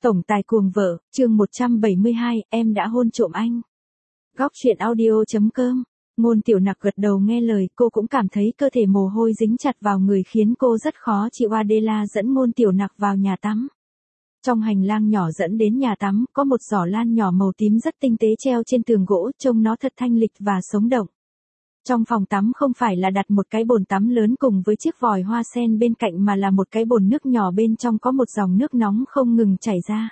Tổng tài cuồng vợ, chương 172, em đã hôn trộm anh. Góc truyện audio.com. Ngôn Tiểu Nặc gật đầu nghe lời, cô cũng cảm thấy cơ thể mồ hôi dính chặt vào người khiến cô rất khó chịu. Adela dẫn Ngôn Tiểu Nặc vào nhà tắm. Trong hành lang nhỏ dẫn đến nhà tắm, có một giỏ lan nhỏ màu tím rất tinh tế treo trên tường gỗ, trông nó thật thanh lịch và sống động. Trong phòng tắm không phải là đặt một cái bồn tắm lớn cùng với chiếc vòi hoa sen bên cạnh mà là một cái bồn nước nhỏ bên trong có một dòng nước nóng không ngừng chảy ra.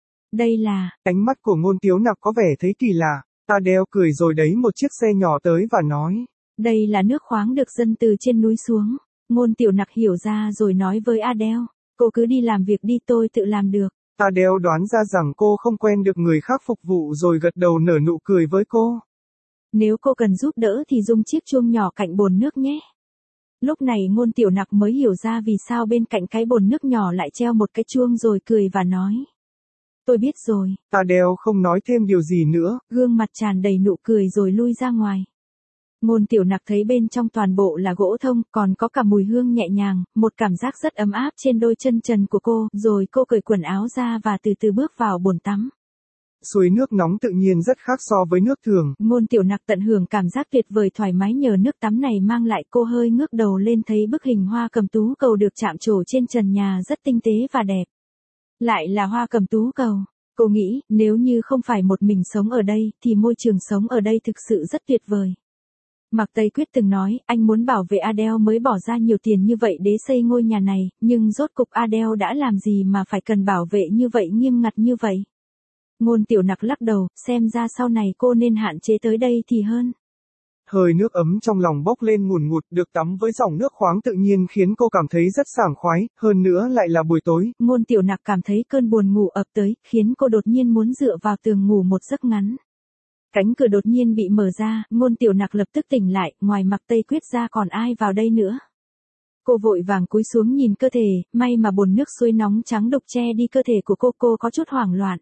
Đây là... Ánh mắt của Ngôn Tiểu Nặc có vẻ thấy kỳ lạ, Adele cười rồi đẩy một chiếc xe nhỏ tới và nói. Đây là nước khoáng được dâng từ trên núi xuống. Ngôn Tiểu Nặc hiểu ra rồi nói với Adele, cô cứ đi làm việc đi, tôi tự làm được. Adele đoán ra rằng cô không quen được người khác phục vụ rồi gật đầu nở nụ cười với cô. Nếu cô cần giúp đỡ thì dùng chiếc chuông nhỏ cạnh bồn nước nhé. Lúc này Ngôn Tiểu Nặc mới hiểu ra vì sao bên cạnh cái bồn nước nhỏ lại treo một cái chuông rồi cười và nói. Tôi biết rồi. Adele không nói thêm điều gì nữa. Gương mặt tràn đầy nụ cười rồi lui ra ngoài. Ngôn Tiểu Nặc thấy bên trong toàn bộ là gỗ thông, còn có cả mùi hương nhẹ nhàng, một cảm giác rất ấm áp trên đôi chân trần của cô, rồi cô cởi quần áo ra và từ từ bước vào bồn tắm. Suối nước nóng tự nhiên rất khác so với nước thường. Ngôn Tiểu Nặc tận hưởng cảm giác tuyệt vời thoải mái nhờ nước tắm này mang lại. Cô hơi ngước đầu lên thấy bức hình hoa cầm tú cầu được chạm trổ trên trần nhà rất tinh tế và đẹp. Lại là hoa cầm tú cầu. Cô nghĩ, nếu như không phải một mình sống ở đây, thì môi trường sống ở đây thực sự rất tuyệt vời. Mạc Tây Quyết từng nói, anh muốn bảo vệ Adele mới bỏ ra nhiều tiền như vậy để xây ngôi nhà này, nhưng rốt cục Adele đã làm gì mà phải cần bảo vệ như vậy, nghiêm ngặt như vậy. Ngôn Tiểu Nặc lắc đầu, xem ra sau này cô nên hạn chế tới đây thì hơn. Hơi nước ấm trong lòng bốc lên ngùn ngụt, được tắm với dòng nước khoáng tự nhiên khiến cô cảm thấy rất sảng khoái, hơn nữa lại là buổi tối. Ngôn Tiểu Nặc cảm thấy cơn buồn ngủ ập tới, khiến cô đột nhiên muốn dựa vào tường ngủ một giấc ngắn. Cánh cửa đột nhiên bị mở ra, Ngôn Tiểu Nặc lập tức tỉnh lại, ngoài Mạc Tây Quyết ra còn ai vào đây nữa. Cô vội vàng cúi xuống nhìn cơ thể, may mà bồn nước suối nóng trắng đục che đi cơ thể của cô có chút hoảng loạn.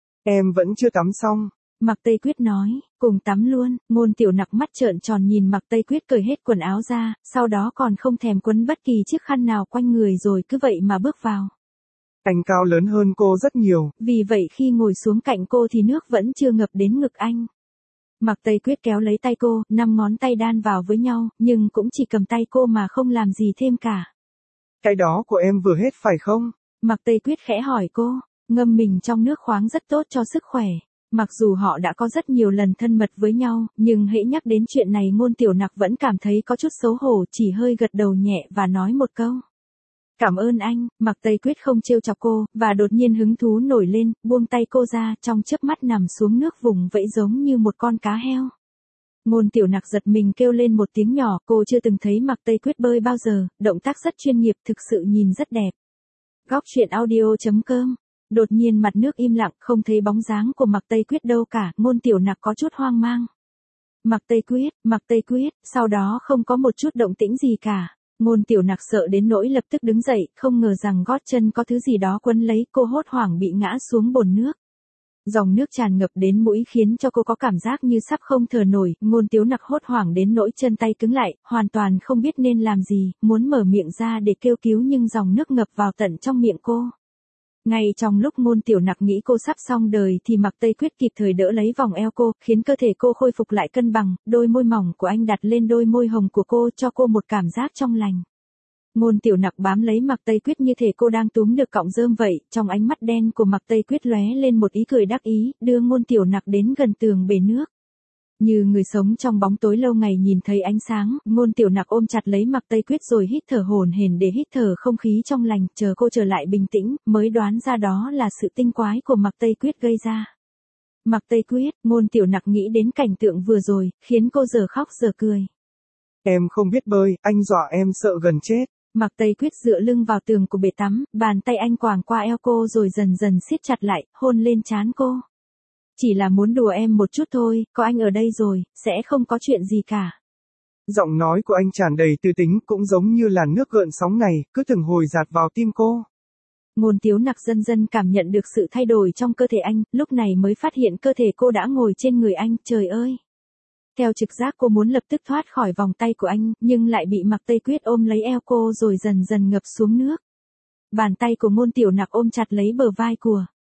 Em vẫn chưa tắm xong. Mạc Tây Quyết nói, cùng tắm luôn. Ngôn Tiểu Nặc mắt trợn tròn nhìn Mạc Tây Quyết cởi hết quần áo ra, sau đó còn không thèm quấn bất kỳ chiếc khăn nào quanh người rồi cứ vậy mà bước vào. Anh cao lớn hơn cô rất nhiều. Vì vậy khi ngồi xuống cạnh cô thì nước vẫn chưa ngập đến ngực anh. Mạc Tây Quyết kéo lấy tay cô, 5 ngón tay đan vào với nhau, nhưng cũng chỉ cầm tay cô mà không làm gì thêm cả. Cái đó của em vừa hết phải không? Mạc Tây Quyết khẽ hỏi cô, ngâm mình trong nước khoáng rất tốt cho sức khỏe. Mặc dù họ đã có rất nhiều lần thân mật với nhau, nhưng hễ nhắc đến chuyện này Ngôn Tiểu Nặc vẫn cảm thấy có chút xấu hổ, chỉ hơi gật đầu nhẹ và nói một câu. Cảm ơn anh. Mạc Tây Quyết không trêu chọc cô, và đột nhiên hứng thú nổi lên, buông tay cô ra, trong chớp mắt nằm xuống nước vùng vẫy giống như một con cá heo. Ngôn Tiểu Nặc giật mình kêu lên một tiếng nhỏ, cô chưa từng thấy Mạc Tây Quyết bơi bao giờ, động tác rất chuyên nghiệp, thực sự nhìn rất đẹp. Góc truyện audio.com. Đột nhiên mặt nước im lặng, không thấy bóng dáng của Mạc Tây Quyết đâu cả, Ngôn Tiểu Nặc có chút hoang mang. Mạc Tây Quyết, sau đó không có một chút động tĩnh gì cả. Ngôn Tiểu Nặc sợ đến nỗi lập tức đứng dậy, không ngờ rằng gót chân có thứ gì đó quấn lấy, cô hốt hoảng bị ngã xuống bồn nước. Dòng nước tràn ngập đến mũi khiến cho cô có cảm giác như sắp không thở nổi, Ngôn Tiểu Nặc hốt hoảng đến nỗi chân tay cứng lại, hoàn toàn không biết nên làm gì, muốn mở miệng ra để kêu cứu nhưng dòng nước ngập vào tận trong miệng cô. Ngay trong lúc Ngôn Tiểu Nặc nghĩ cô sắp xong đời thì Mạc Tây Quyết kịp thời đỡ lấy vòng eo cô, khiến cơ thể cô khôi phục lại cân bằng, đôi môi mỏng của anh đặt lên đôi môi hồng của cô cho cô một cảm giác trong lành. Ngôn Tiểu Nặc bám lấy Mạc Tây Quyết như thể cô đang túm được cọng rơm vậy, trong ánh mắt đen của Mạc Tây Quyết lóe lên một ý cười đắc ý, đưa Ngôn Tiểu Nặc đến gần tường bể nước. Như người sống trong bóng tối lâu ngày nhìn thấy ánh sáng, Ngôn Tiểu Nặc ôm chặt lấy Mạc Tây Quyết rồi hít thở hổn hển để hít thở không khí trong lành, chờ cô trở lại bình tĩnh, mới đoán ra đó là sự tinh quái của Mạc Tây Quyết gây ra. Mạc Tây Quyết, Ngôn Tiểu Nặc nghĩ đến cảnh tượng vừa rồi, khiến cô giờ khóc giờ cười. Em không biết bơi, anh dọa em sợ gần chết. Mạc Tây Quyết dựa lưng vào tường của bể tắm, bàn tay anh quàng qua eo cô rồi dần dần siết chặt lại, hôn lên trán cô. Chỉ là muốn đùa em một chút thôi, có anh ở đây rồi, sẽ không có chuyện gì cả. Giọng nói của anh tràn đầy tư tính, cũng giống như làn nước gợn sóng này, cứ từng hồi dạt vào tim cô. Ngôn Tiểu Nặc dần dần cảm nhận được sự thay đổi trong cơ thể anh, lúc này mới phát hiện cơ thể cô đã ngồi trên người anh, trời ơi. Theo trực giác cô muốn lập tức thoát khỏi vòng tay của anh, nhưng lại bị Mạc Tây Quyết ôm lấy eo cô rồi dần dần ngập xuống nước. Bàn tay của Ngôn Tiểu Nặc ôm chặt lấy bờ vai của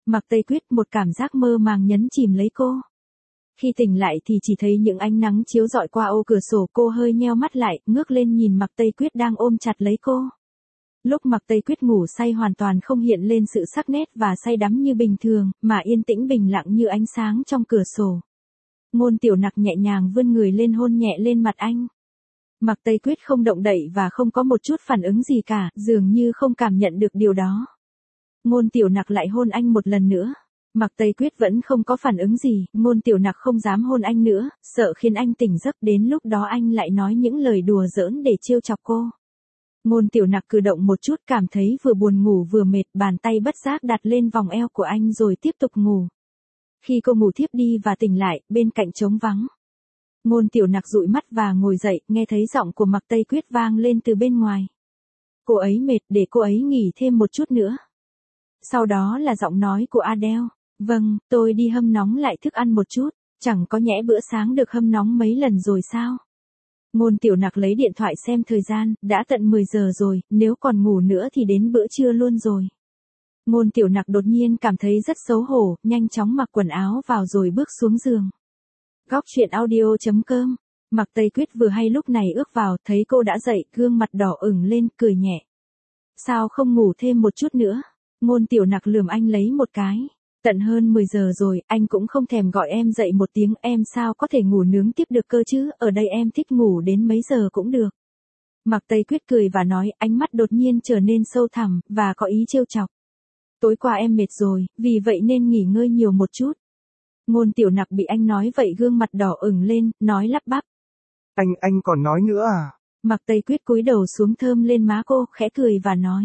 Mạc Tây Quyết một cảm giác mơ màng nhấn chìm lấy cô. Khi tỉnh lại thì chỉ thấy những ánh nắng chiếu rọi qua ô cửa sổ, cô hơi nheo mắt lại, ngước lên nhìn Mạc Tây Quyết đang ôm chặt lấy cô. Lúc Mạc Tây Quyết ngủ say hoàn toàn không hiện lên sự sắc nét và say đắm như bình thường, mà yên tĩnh bình lặng như ánh sáng trong cửa sổ. Ngôn Tiểu Nặc nhẹ nhàng vươn người lên hôn nhẹ lên mặt anh. Mạc Tây Quyết không động đậy và không có một chút phản ứng gì cả, dường như không cảm nhận được điều đó. Ngôn Tiểu Nặc lại hôn anh một lần nữa. Mạc Tây Quyết vẫn không có phản ứng gì, Ngôn Tiểu Nặc không dám hôn anh nữa, sợ khiến anh tỉnh giấc, đến lúc đó anh lại nói những lời đùa giỡn để trêu chọc cô. Ngôn Tiểu Nặc cử động một chút, cảm thấy vừa buồn ngủ vừa mệt, bàn tay bất giác đặt lên vòng eo của anh rồi tiếp tục ngủ. Khi cô ngủ thiếp đi và tỉnh lại, bên cạnh trống vắng. Ngôn Tiểu Nặc dụi mắt và ngồi dậy, nghe thấy giọng của Mạc Tây Quyết vang lên từ bên ngoài. Cô ấy mệt, để cô ấy nghỉ thêm một chút nữa. Sau đó là giọng nói của Adele. Vâng, tôi đi hâm nóng lại thức ăn một chút, chẳng có nhẽ bữa sáng được hâm nóng mấy lần rồi sao? Ngôn Tiểu Nặc lấy điện thoại xem thời gian, đã tận 10 giờ rồi, nếu còn ngủ nữa thì đến bữa trưa luôn rồi. Ngôn Tiểu Nặc đột nhiên cảm thấy rất xấu hổ, nhanh chóng mặc quần áo vào rồi bước xuống giường. Góc truyện audio.com. Mạc Tây Quyết vừa hay lúc này ước vào, thấy cô đã dậy, gương mặt đỏ ửng lên, cười nhẹ. Sao không ngủ thêm một chút nữa? Ngôn Tiểu Nặc lườm anh lấy một cái. Tận hơn 10 giờ rồi, anh cũng không thèm gọi em dậy một tiếng, em sao có thể ngủ nướng tiếp được cơ chứ, ở đây em thích ngủ đến mấy giờ cũng được. Mạc Tây Quyết cười và nói, ánh mắt đột nhiên trở nên sâu thẳm, và có ý trêu chọc. Tối qua em mệt rồi, vì vậy nên nghỉ ngơi nhiều một chút. Ngôn Tiểu Nặc bị anh nói vậy gương mặt đỏ ửng lên, nói lắp bắp. Anh còn nói nữa à? Mạc Tây Quyết cúi đầu xuống thơm lên má cô, khẽ cười và nói.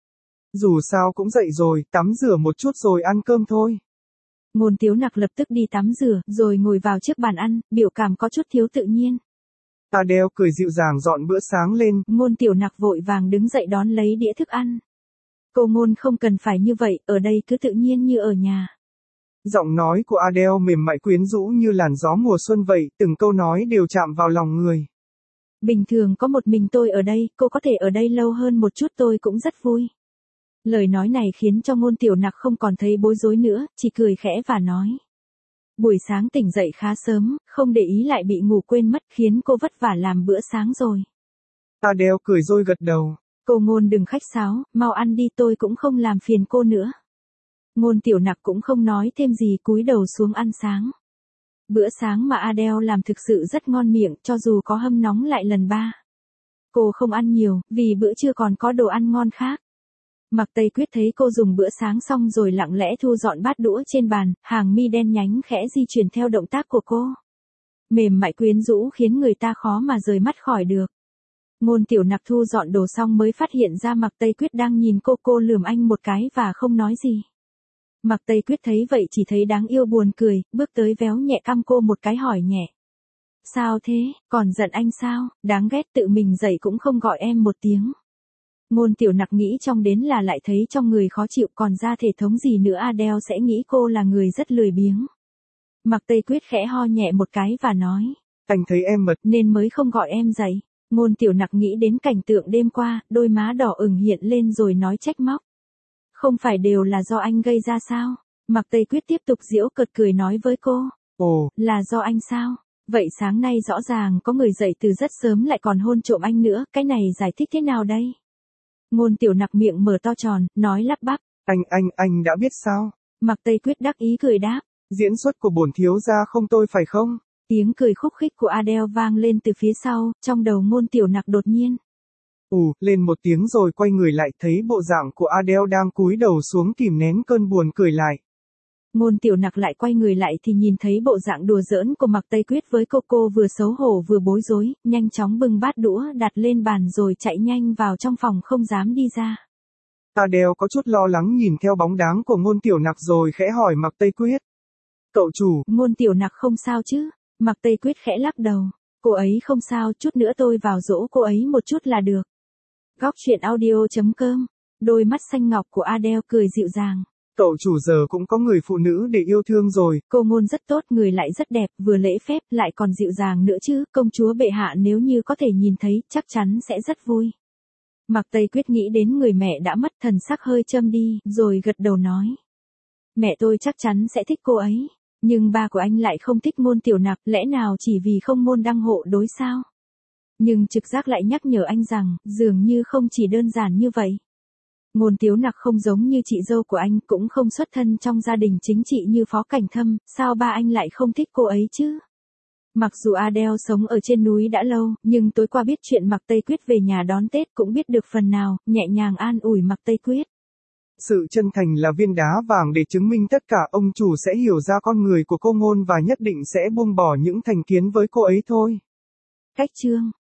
Dù sao cũng dậy rồi, tắm rửa một chút rồi ăn cơm thôi. Ngôn Tiểu Nặc lập tức đi tắm rửa, rồi ngồi vào trước bàn ăn, biểu cảm có chút thiếu tự nhiên. Adele cười dịu dàng dọn bữa sáng lên. Ngôn Tiểu Nặc vội vàng đứng dậy đón lấy đĩa thức ăn. Cô Ngôn không cần phải như vậy, ở đây cứ tự nhiên như ở nhà. Giọng nói của Adele mềm mại quyến rũ như làn gió mùa xuân vậy, từng câu nói đều chạm vào lòng người. Bình thường có một mình tôi ở đây, cô có thể ở đây lâu hơn một chút tôi cũng rất vui. Lời nói này khiến cho Ngôn Tiểu Nặc không còn thấy bối rối nữa, chỉ cười khẽ và nói. Buổi sáng tỉnh dậy khá sớm, không để ý lại bị ngủ quên mất, khiến cô vất vả làm bữa sáng rồi. Adele cười rồi gật đầu. Cô Ngôn đừng khách sáo, mau ăn đi, tôi cũng không làm phiền cô nữa. Ngôn Tiểu Nặc cũng không nói thêm gì, cúi đầu xuống ăn sáng. Bữa sáng mà Adele làm thực sự rất ngon miệng, cho dù có hâm nóng lại lần 3. Cô không ăn nhiều, vì bữa trưa còn có đồ ăn ngon khác. Mạc Tây Quyết thấy cô dùng bữa sáng xong rồi lặng lẽ thu dọn bát đũa trên bàn, hàng mi đen nhánh khẽ di chuyển theo động tác của cô. Mềm mại quyến rũ khiến người ta khó mà rời mắt khỏi được. Ngôn Tiểu Nặc thu dọn đồ xong mới phát hiện ra Mạc Tây Quyết đang nhìn cô lườm anh một cái và không nói gì. Mạc Tây Quyết thấy vậy chỉ thấy đáng yêu buồn cười, bước tới véo nhẹ cằm cô một cái hỏi nhẹ. Sao thế, còn giận anh sao, đáng ghét tự mình dậy cũng không gọi em một tiếng. Ngôn Tiểu Nặc nghĩ trong đến là lại thấy trong người khó chịu, còn ra thể thống gì nữa Adele sẽ nghĩ cô là người rất lười biếng. Mạc Tây Quyết khẽ ho nhẹ một cái và nói. Anh thấy em mệt nên mới không gọi em dậy. Ngôn Tiểu Nặc nghĩ đến cảnh tượng đêm qua, đôi má đỏ ửng hiện lên rồi nói trách móc. Không phải đều là do anh gây ra sao? Mạc Tây Quyết tiếp tục giễu cợt cười nói với cô. Ồ, là do anh sao? Vậy sáng nay rõ ràng có người dậy từ rất sớm lại còn hôn trộm anh nữa, cái này giải thích thế nào đây? Ngôn Tiểu Nặc miệng mở to tròn, nói lắp bắp. Anh đã biết sao? Mạc Tây Quyết đắc ý cười đáp. Diễn xuất của bổn thiếu gia không tôi phải không? Tiếng cười khúc khích của Adele vang lên từ phía sau, trong đầu Ngôn Tiểu Nặc đột nhiên. Lên một tiếng rồi quay người lại thấy bộ dạng của Adele đang cúi đầu xuống kìm nén cơn buồn cười lại. Ngôn Tiểu Nặc lại quay người lại thì nhìn thấy bộ dạng đùa giỡn của Mạc Tây Quyết với cô vừa xấu hổ vừa bối rối, nhanh chóng bưng bát đũa đặt lên bàn rồi chạy nhanh vào trong phòng không dám đi ra. Adele có chút lo lắng nhìn theo bóng dáng của Ngôn Tiểu Nặc rồi khẽ hỏi Mạc Tây Quyết. Cậu chủ. Ngôn Tiểu Nặc không sao chứ? Mạc Tây Quyết khẽ lắc đầu. Cô ấy không sao, chút nữa tôi vào dỗ cô ấy một chút là được. Góc truyện audio.com. Đôi mắt xanh ngọc của Adele cười dịu dàng. Cậu chủ giờ cũng có người phụ nữ để yêu thương rồi. Cô Ngôn rất tốt, người lại rất đẹp, vừa lễ phép lại còn dịu dàng nữa chứ, công chúa bệ hạ nếu như có thể nhìn thấy, chắc chắn sẽ rất vui. Mạc Tây Quyết nghĩ đến người mẹ đã mất, thần sắc hơi châm đi, rồi gật đầu nói. Mẹ tôi chắc chắn sẽ thích cô ấy. Nhưng ba của anh lại không thích Ngôn Tiểu Nặc, lẽ nào chỉ vì không môn đăng hộ đối sao? Nhưng trực giác lại nhắc nhở anh rằng, dường như không chỉ đơn giản như vậy. Ngôn Tiếu Nặc không giống như chị dâu của anh, cũng không xuất thân trong gia đình chính trị như Phó Cảnh Thâm, sao ba anh lại không thích cô ấy chứ? Mặc dù Adele sống ở trên núi đã lâu, nhưng tối qua biết chuyện Mạc Tây Quyết về nhà đón Tết cũng biết được phần nào, nhẹ nhàng an ủi Mạc Tây Quyết. Sự chân thành là viên đá vàng để chứng minh tất cả, ông chủ sẽ hiểu ra con người của cô Ngôn và nhất định sẽ buông bỏ những thành kiến với cô ấy thôi. Cách chương